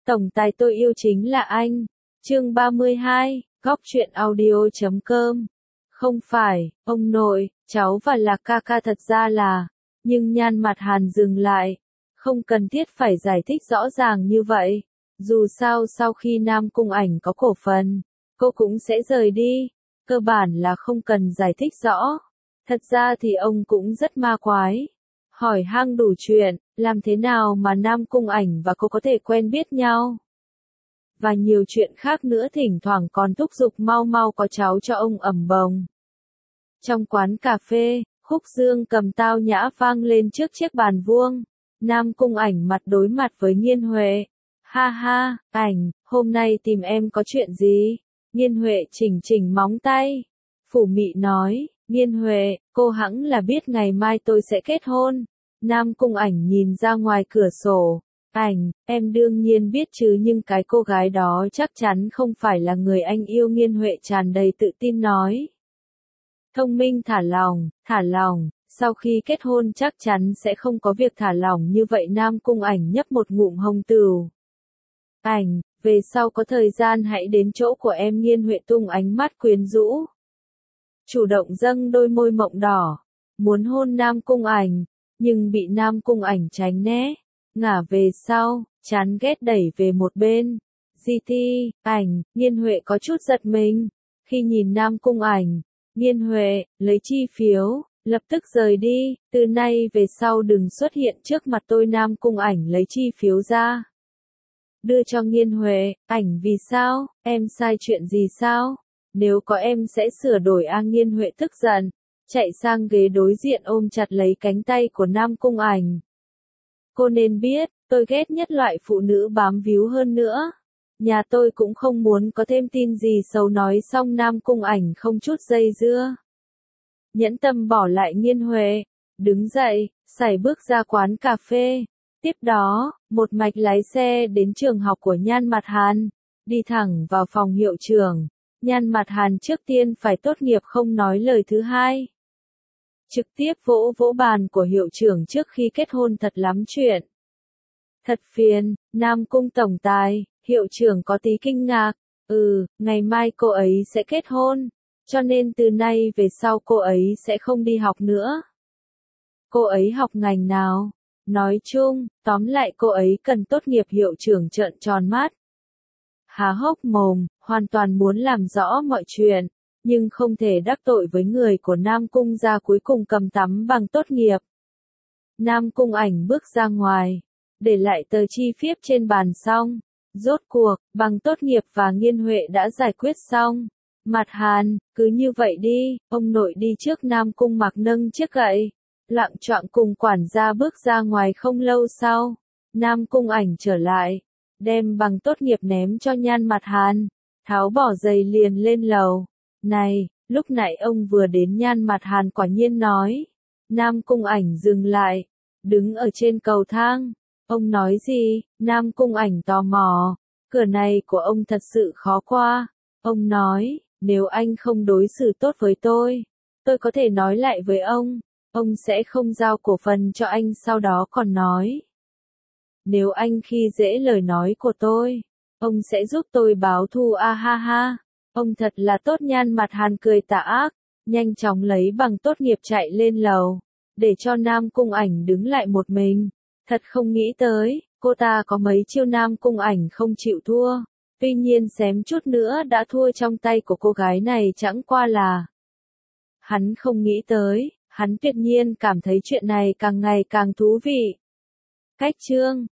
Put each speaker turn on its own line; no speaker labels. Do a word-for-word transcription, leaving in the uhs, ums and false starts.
Tổng tài tôi yêu chính là anh. Chương ba mươi hai, góc truyện audio chấm com. Không phải, ông nội, cháu và Lạc ca ca thật ra là, nhưng Nhan Mặt Hàn dừng lại. Không cần thiết phải giải thích rõ ràng như vậy. Dù sao sau khi Nam Cung Ảnh có cổ phần, cô cũng sẽ rời đi. Cơ bản là không cần giải thích rõ. Thật ra thì ông cũng rất ma quái. Hỏi han đủ chuyện, làm thế nào mà Nam Cung Ảnh và cô có thể quen biết nhau? Và nhiều chuyện khác nữa, thỉnh thoảng còn thúc giục mau mau có cháu cho ông ẩm bồng. Trong quán cà phê, khúc dương cầm tao nhã vang lên trước chiếc bàn vuông. Nam Cung Ảnh mặt đối mặt với Nghiên Huệ. Ha ha, Ảnh, hôm nay tìm em có chuyện gì? Nghiên Huệ chỉnh chỉnh móng tay. Phủ mị nói, Nghiên Huệ, cô hẵng là biết ngày mai tôi sẽ kết hôn. Nam Cung Ảnh nhìn ra ngoài cửa sổ. Ảnh, em đương nhiên biết chứ, nhưng cái cô gái đó chắc chắn không phải là người anh yêu. Nghiên Huệ tràn đầy tự tin nói. Thông minh thả lỏng, thả lỏng, sau khi kết hôn chắc chắn sẽ không có việc thả lỏng như vậy. Nam Cung Ảnh nhấp một ngụm hồng tửu. Ảnh, về sau có thời gian hãy đến chỗ của em. Nghiên Huệ tung ánh mắt quyến rũ. Chủ động dâng đôi môi mọng đỏ. Muốn hôn Nam Cung Ảnh, nhưng bị Nam Cung Ảnh tránh né. Ngả về sau, chán ghét đẩy về một bên. giê tê, Ảnh, Nghiên Huệ có chút giật mình. Khi nhìn Nam Cung Ảnh, Nghiên Huệ, lấy chi phiếu, lập tức rời đi. Từ nay về sau đừng xuất hiện trước mặt tôi. Nam Cung Ảnh lấy chi phiếu ra. Đưa cho Nghiên Huệ. Ảnh, vì sao, em sai chuyện gì sao? Nếu có em sẽ sửa đổi. A Nghiên Huệ tức giận, chạy sang ghế đối diện ôm chặt lấy cánh tay của Nam Cung Ảnh. Cô nên biết, tôi ghét nhất loại phụ nữ bám víu hơn nữa. Nhà tôi cũng không muốn có thêm tin gì xấu. Nói xong Nam Cung Ảnh không chút dây dưa, nhẫn tâm bỏ lại Nghiên Huệ, đứng dậy, sải bước ra quán cà phê. Tiếp đó, một mạch lái xe đến trường học của Nhan Mặt Hàn, đi thẳng vào phòng hiệu trưởng. Nhan Mặt Hàn trước tiên phải tốt nghiệp, không nói lời thứ hai. Trực tiếp vỗ vỗ bàn của hiệu trưởng trước khi kết hôn. Thật lắm chuyện. Thật phiền, Nam Cung tổng tài. Hiệu trưởng có tí kinh ngạc. Ừ, ngày mai cô ấy sẽ kết hôn, cho nên từ nay về sau cô ấy sẽ không đi học nữa. Cô ấy học ngành nào? Nói chung, tóm lại cô ấy cần tốt nghiệp. Hiệu trưởng trợn tròn mắt, há hốc mồm, hoàn toàn muốn làm rõ mọi chuyện, nhưng không thể đắc tội với người của Nam Cung gia. Cuối cùng cầm tấm bằng tốt nghiệp. Nam Cung Ảnh bước ra ngoài, để lại tờ chi phiếu trên bàn xong. Rốt cuộc, bằng tốt nghiệp và Nghiên Huệ đã giải quyết xong. Mặt Hàn, cứ như vậy đi, ông nội đi trước. Nam Cung Mặc nâng chiếc gậy, lạng choạng cùng quản gia bước ra ngoài. Không lâu sau, Nam Cung Ảnh trở lại, đem bằng tốt nghiệp ném cho Nhan Mặt Hàn, tháo bỏ giày liền lên lầu. Này, lúc nãy ông vừa đến. Nhan Mặt Hàn quả nhiên nói. Nam Cung Ảnh dừng lại, đứng ở trên cầu thang. Ông nói gì? Nam Cung Ảnh tò mò. Cửa này của ông thật sự khó qua. Ông nói, nếu anh không đối xử tốt với tôi, tôi có thể nói lại với ông. Ông sẽ không giao cổ phần cho anh. Sau đó còn nói, nếu anh khi dễ lời nói của tôi, ông sẽ giúp tôi báo thù. A ha ha, ông thật là tốt. Nhan Mặt Hàn cười tà ác, nhanh chóng lấy bằng tốt nghiệp chạy lên lầu, để cho Nam Cung Ảnh đứng lại một mình. Thật không nghĩ tới, cô ta có mấy chiêu. Nam Cung Ảnh không chịu thua, tuy nhiên xém chút nữa đã thua trong tay của cô gái này. Chẳng qua là hắn không nghĩ tới, hắn tuyệt nhiên cảm thấy chuyện này càng ngày càng thú vị. Cách chương